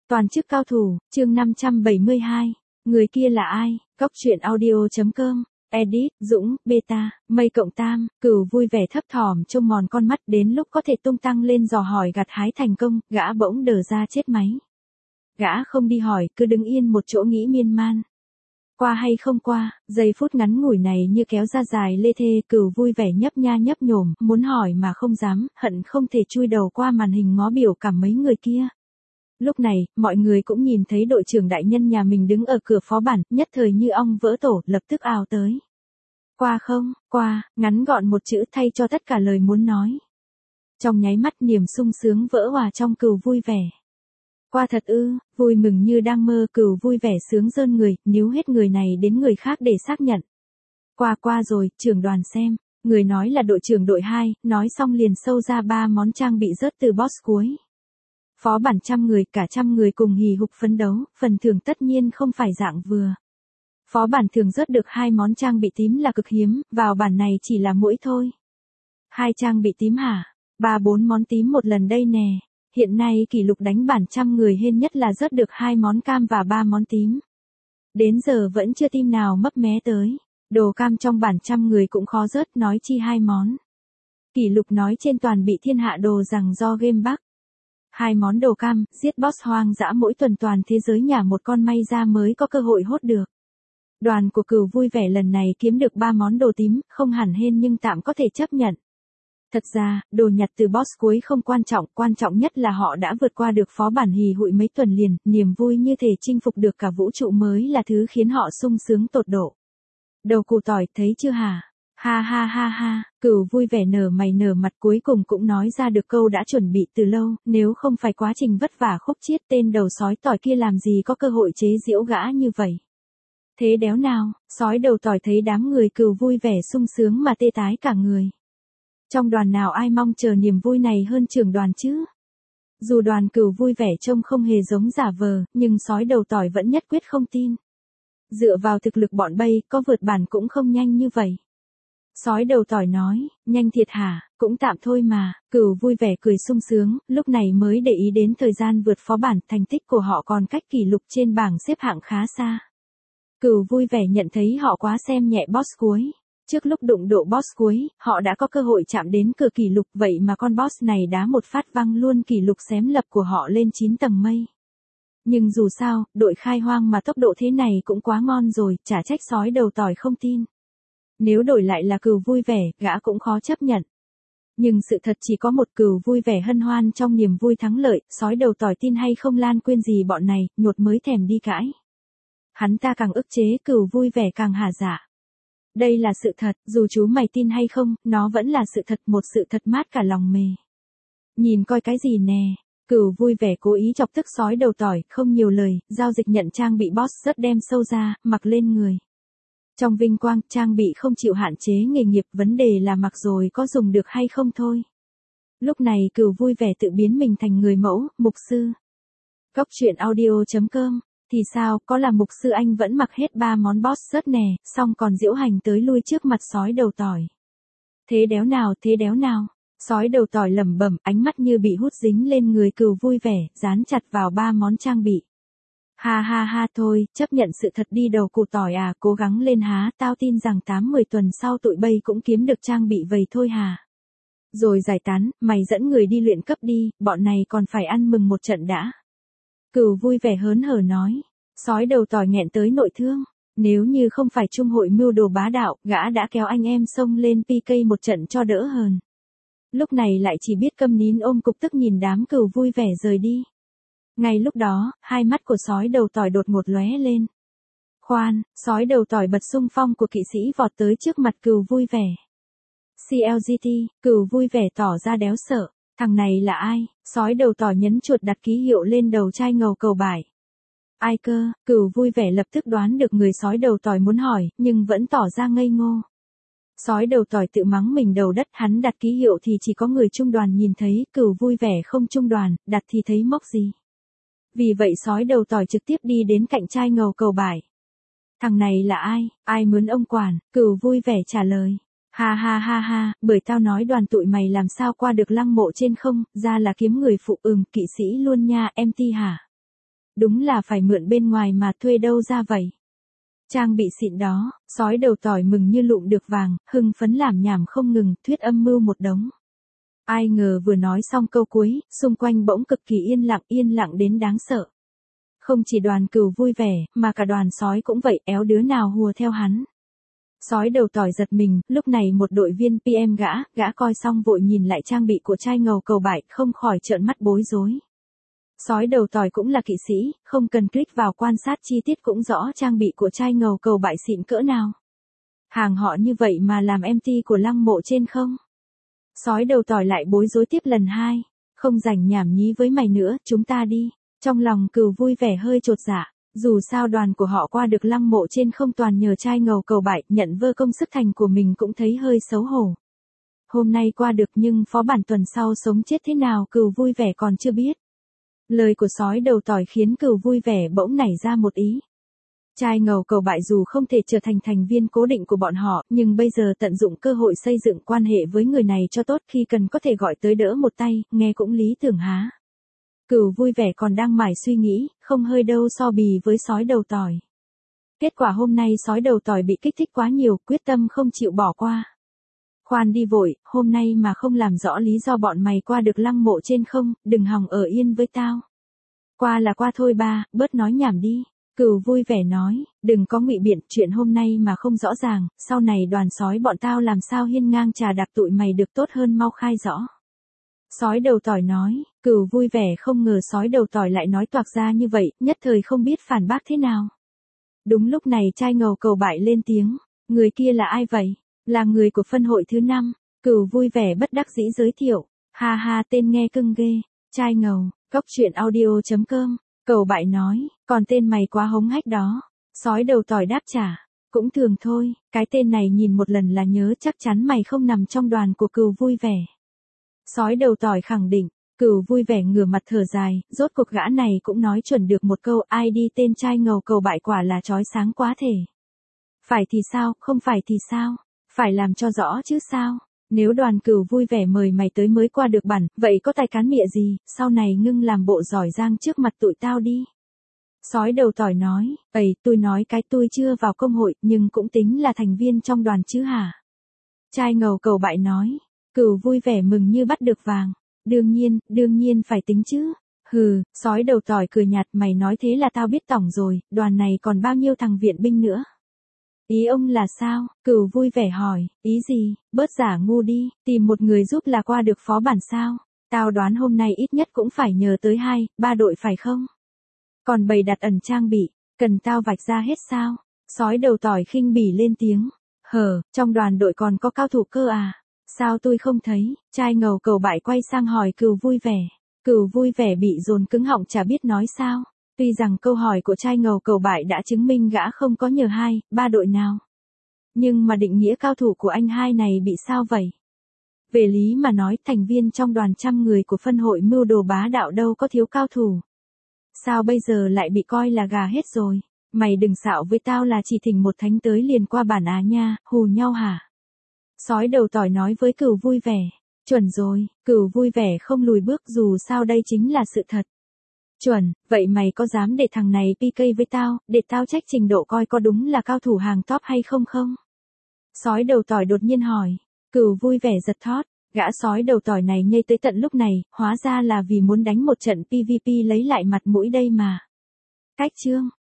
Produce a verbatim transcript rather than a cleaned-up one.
Toàn chức cao thủ, chương năm trăm bảy mươi hai. Người kia là ai? Góc truyện audio chấm com. Edit, Dũng, Beta, Mây Cộng Tam, Cửu vui vẻ thấp thỏm trông mòn con mắt, đến lúc có thể tung tăng lên dò hỏi gặt hái thành công, gã bỗng đờ ra chết máy. Gã không đi hỏi, cứ đứng yên một chỗ nghĩ miên man. Qua hay không qua, giây phút ngắn ngủi này như kéo ra dài lê thê. Cửu vui vẻ nhấp nha nhấp nhổm, muốn hỏi mà không dám, hận không thể chui đầu qua màn hình ngó biểu cảm mấy người kia. Lúc này, mọi người cũng nhìn thấy đội trưởng đại nhân nhà mình đứng ở cửa phó bản, nhất thời như ong vỡ tổ, lập tức ào tới. Qua không, qua, ngắn gọn một chữ thay cho tất cả lời muốn nói. Trong nháy mắt niềm sung sướng vỡ hòa trong Cửu vui vẻ. Qua thật ư, vui mừng như đang mơ. Cửu vui vẻ sướng rơn người, níu hết người này đến người khác để xác nhận. Qua qua rồi, trưởng đoàn xem. Người nói là đội trưởng đội hai, nói xong liền sâu ra ba món trang bị rớt từ boss cuối. Phó bản trăm người, cả trăm người cùng hì hục phấn đấu, phần thưởng tất nhiên không phải dạng vừa. Phó bản thường rớt được hai món trang bị tím là cực hiếm, vào bản này chỉ là mỗi thôi. Hai trang bị tím hả? Ba bốn món tím một lần đây nè. Hiện nay kỷ lục đánh bản trăm người hên nhất là rớt được hai món cam và ba món tím. Đến giờ vẫn chưa team nào mấp mé tới. Đồ cam trong bản trăm người cũng khó rớt, nói chi hai món. Kỷ lục nói trên toàn bị thiên hạ đồ rằng do game bug. Hai món đồ cam, giết boss hoang dã mỗi tuần toàn thế giới nhả một con may ra mới có cơ hội hốt được. Đoàn của Cửu vui vẻ lần này kiếm được ba món đồ tím, không hẳn hên nhưng tạm có thể chấp nhận. Thật ra, đồ nhặt từ boss cuối không quan trọng, quan trọng nhất là họ đã vượt qua được phó bản hì hụi mấy tuần liền, niềm vui như thể chinh phục được cả vũ trụ mới là thứ khiến họ sung sướng tột độ. Đầu củ tỏi, thấy chưa hả? Ha ha ha ha, Cửu vui vẻ nở mày nở mặt, cuối cùng cũng nói ra được câu đã chuẩn bị từ lâu, nếu không phải quá trình vất vả khúc chiết, tên đầu sói tỏi kia làm gì có cơ hội chế giễu gã như vậy. Thế đéo nào, sói đầu tỏi thấy đám người Cửu vui vẻ sung sướng mà tê tái cả người. Trong đoàn nào ai mong chờ niềm vui này hơn trưởng đoàn chứ? Dù đoàn Cửu vui vẻ trông không hề giống giả vờ, nhưng sói đầu tỏi vẫn nhất quyết không tin. Dựa vào thực lực bọn bay, có vượt bản cũng không nhanh như vậy. Sói đầu tỏi nói, nhanh thiệt hả, cũng tạm thôi mà. Cửu vui vẻ cười sung sướng, lúc này mới để ý đến thời gian vượt phó bản, thành tích của họ còn cách kỷ lục trên bảng xếp hạng khá xa. Cửu vui vẻ nhận thấy họ quá xem nhẹ boss cuối. Trước lúc đụng độ boss cuối, họ đã có cơ hội chạm đến cửa kỷ lục, vậy mà con boss này đá một phát văng luôn kỷ lục xém lập của họ lên chín tầng mây. Nhưng dù sao, đội khai hoang mà tốc độ thế này cũng quá ngon rồi, chả trách sói đầu tỏi không tin. Nếu đổi lại là Cửu vui vẻ, gã cũng khó chấp nhận. Nhưng sự thật chỉ có một, Cửu vui vẻ hân hoan trong niềm vui thắng lợi, sói đầu tỏi tin hay không lan quên gì bọn này, nhột mới thèm đi cãi. Hắn ta càng ức chế, Cửu vui vẻ càng hả dạ. Đây là sự thật, dù chú mày tin hay không, nó vẫn là sự thật, một sự thật mát cả lòng mề. Nhìn coi cái gì nè. Cửu vui vẻ cố ý chọc tức sói đầu tỏi, không nhiều lời, giao dịch nhận trang bị boss rất đem sâu ra, mặc lên người. Trong vinh quang, trang bị không chịu hạn chế nghề nghiệp, vấn đề là mặc rồi có dùng được hay không thôi. Lúc này Cửu vui vẻ tự biến mình thành người mẫu, mục sư. Góc truyện audio chấm com. Thì sao, có là mục sư anh vẫn mặc hết ba món boss rớt nè, xong còn diễu hành tới lui trước mặt sói đầu tỏi. Thế đéo nào, thế đéo nào. Sói đầu tỏi lẩm bẩm, ánh mắt như bị hút dính lên người Cửu vui vẻ, dán chặt vào ba món trang bị. Ha ha ha thôi, chấp nhận sự thật đi đầu củ tỏi à, cố gắng lên há, tao tin rằng tám mười tuần sau tụi bay cũng kiếm được trang bị vậy thôi hà. Rồi giải tán, mày dẫn người đi luyện cấp đi, bọn này còn phải ăn mừng một trận đã. Cửu vui vẻ hớn hở nói, sói đầu tỏi nghẹn tới nội thương, nếu như không phải trung hội mưu đồ bá đạo, gã đã kéo anh em xông lên pê ca một trận cho đỡ hờn. Lúc này lại chỉ biết câm nín ôm cục tức nhìn đám Cửu vui vẻ rời đi. Ngay lúc đó, hai mắt của sói đầu tỏi đột ngột lóe lên. Khoan, sói đầu tỏi bật xung phong của kỵ sĩ vọt tới trước mặt Cửu vui vẻ. xê lờ giê tê, Cửu vui vẻ tỏ ra đéo sợ. Thằng này là ai? Sói đầu tỏi nhấn chuột đặt ký hiệu lên đầu chai ngầu cầu bài. Ai cơ? Cửu vui vẻ lập tức đoán được người sói đầu tỏi muốn hỏi, nhưng vẫn tỏ ra ngây ngô. Sói đầu tỏi tự mắng mình đầu đất, hắn đặt ký hiệu thì chỉ có người trung đoàn nhìn thấy, Cửu vui vẻ không trung đoàn, đặt thì thấy mốc gì. Vì vậy sói đầu tỏi trực tiếp đi đến cạnh chai ngầu cầu bài. Thằng này là ai? Ai mướn ông quản? Cửu vui vẻ trả lời. Ha ha ha ha, bởi tao nói đoàn tụi mày làm sao qua được lăng mộ trên không, ra là kiếm người phụ, ừm, kỵ sĩ luôn nha, em ti hả? đúng là phải mượn bên ngoài mà thuê đâu ra vậy. Trang bị xịn đó, sói đầu tỏi mừng như lụm được vàng, hưng phấn làm nhảm không ngừng, thuyết âm mưu một đống. Ai ngờ vừa nói xong câu cuối, xung quanh bỗng cực kỳ yên lặng, yên lặng đến đáng sợ. Không chỉ đoàn Cừu vui vẻ, mà cả đoàn sói cũng vậy, éo đứa nào hùa theo hắn. Sói đầu tỏi giật mình, lúc này một đội viên pê em gã, gã coi xong vội nhìn lại trang bị của trai ngầu cầu bại, không khỏi trợn mắt bối rối. Sói đầu tỏi cũng là kỵ sĩ, không cần click vào quan sát chi tiết cũng rõ trang bị của trai ngầu cầu bại xịn cỡ nào. Hàng họ như vậy mà làm em tê của lăng mộ trên không? Sói đầu tỏi lại bối rối tiếp lần hai, không rảnh nhảm nhí với mày nữa, chúng ta đi. Trong lòng Cừu vui vẻ hơi chột dạ, dù sao đoàn của họ qua được lăng mộ trên không toàn nhờ trai ngầu cầu bại, nhận vơ công sức thành của mình cũng thấy hơi xấu hổ. Hôm nay qua được nhưng phó bản tuần sau sống chết thế nào Cừu vui vẻ còn chưa biết. Lời của sói đầu tỏi khiến Cừu vui vẻ bỗng nảy ra một ý. Trai ngầu cầu bại dù không thể trở thành thành viên cố định của bọn họ, nhưng bây giờ tận dụng cơ hội xây dựng quan hệ với người này cho tốt, khi cần có thể gọi tới đỡ một tay, nghe cũng lý tưởng há. Cừu vui vẻ còn đang mải suy nghĩ, không hơi đâu so bì với sói đầu tỏi. Kết quả hôm nay sói đầu tỏi bị kích thích quá nhiều, quyết tâm không chịu bỏ qua. Khoan đi vội, hôm nay mà không làm rõ lý do bọn mày qua được lăng mộ trên không, đừng hòng ở yên với tao. Qua là qua thôi ba, bớt nói nhảm đi. Cừu vui vẻ nói, đừng có ngụy biện, chuyện hôm nay mà không rõ ràng, sau này đoàn sói bọn tao làm sao hiên ngang trà đạp tụi mày được, tốt hơn mau khai rõ. Sói đầu tỏi nói, Cừu vui vẻ không ngờ sói đầu tỏi lại nói toạc ra như vậy, nhất thời không biết phản bác thế nào. Đúng lúc này trai ngầu cầu bại lên tiếng, người kia là ai vậy? Là người của phân hội thứ năm. Cừu vui vẻ bất đắc dĩ giới thiệu, ha ha tên nghe cưng ghê, trai ngầu, cốc truyện audio chấm com. Cầu bại nói, còn tên mày quá hống hách đó. Sói đầu tỏi đáp trả, cũng thường thôi, cái tên này nhìn một lần là nhớ, chắc chắn mày không nằm trong đoàn của Cừu vui vẻ. Sói đầu tỏi khẳng định, Cừu vui vẻ ngửa mặt thở dài, rốt cuộc gã này cũng nói chuẩn được một câu, ai đi tên trai ngầu cầu bại quả là chói sáng quá thể. Phải thì sao, không phải thì sao, phải làm cho rõ chứ sao. Nếu đoàn Cừu vui vẻ mời mày tới mới qua được bản, vậy có tài cán mịa gì, sau này ngưng làm bộ giỏi giang trước mặt tụi tao đi. Sói đầu tỏi nói, ầy, tôi nói cái tôi chưa vào công hội, nhưng cũng tính là thành viên trong đoàn chứ hả? Trai ngầu cầu bại nói, Cừu vui vẻ mừng như bắt được vàng. Đương nhiên, đương nhiên phải tính chứ. Hừ, sói đầu tỏi cười nhạt, mày nói thế là tao biết tỏng rồi, đoàn này còn bao nhiêu thằng viện binh nữa. Ý ông là sao? Cừu vui vẻ hỏi, ý gì, bớt giả ngu đi, tìm một người giúp là qua được phó bản sao? Tao đoán hôm nay ít nhất cũng phải nhờ tới hai, ba đội phải không? Còn bày đặt ẩn trang bị, cần tao vạch ra hết sao? Sói đầu tỏi khinh bỉ lên tiếng. Hờ, trong đoàn đội còn có cao thủ cơ à? Sao tôi không thấy? Trai ngầu cầu bại quay sang hỏi Cừu vui vẻ. Cừu vui vẻ bị dồn cứng họng chả biết nói sao. Tuy rằng câu hỏi của trai ngầu cầu bại đã chứng minh gã không có nhờ hai, ba đội nào. Nhưng mà định nghĩa cao thủ của anh hai này bị sao vậy? Về lý mà nói, thành viên trong đoàn trăm người của phân hội mưu đồ bá đạo đâu có thiếu cao thủ. Sao bây giờ lại bị coi là gà hết rồi? Mày đừng xạo với tao là chỉ thỉnh một thánh tới liền qua bản á nha, hù nhau hả? Sói đầu tỏi nói với Cừu vui vẻ. Chuẩn rồi, Cừu vui vẻ không lùi bước, dù sao đây chính là sự thật. Chuẩn, vậy mày có dám để thằng này pê ca với tao, để tao trách trình độ coi có đúng là cao thủ hàng top hay không không? Sói đầu tỏi đột nhiên hỏi. Cừu vui vẻ giật thót, gã sói đầu tỏi này nhây tới tận lúc này, hóa ra là vì muốn đánh một trận pê vê pê lấy lại mặt mũi đây mà. Cách chương.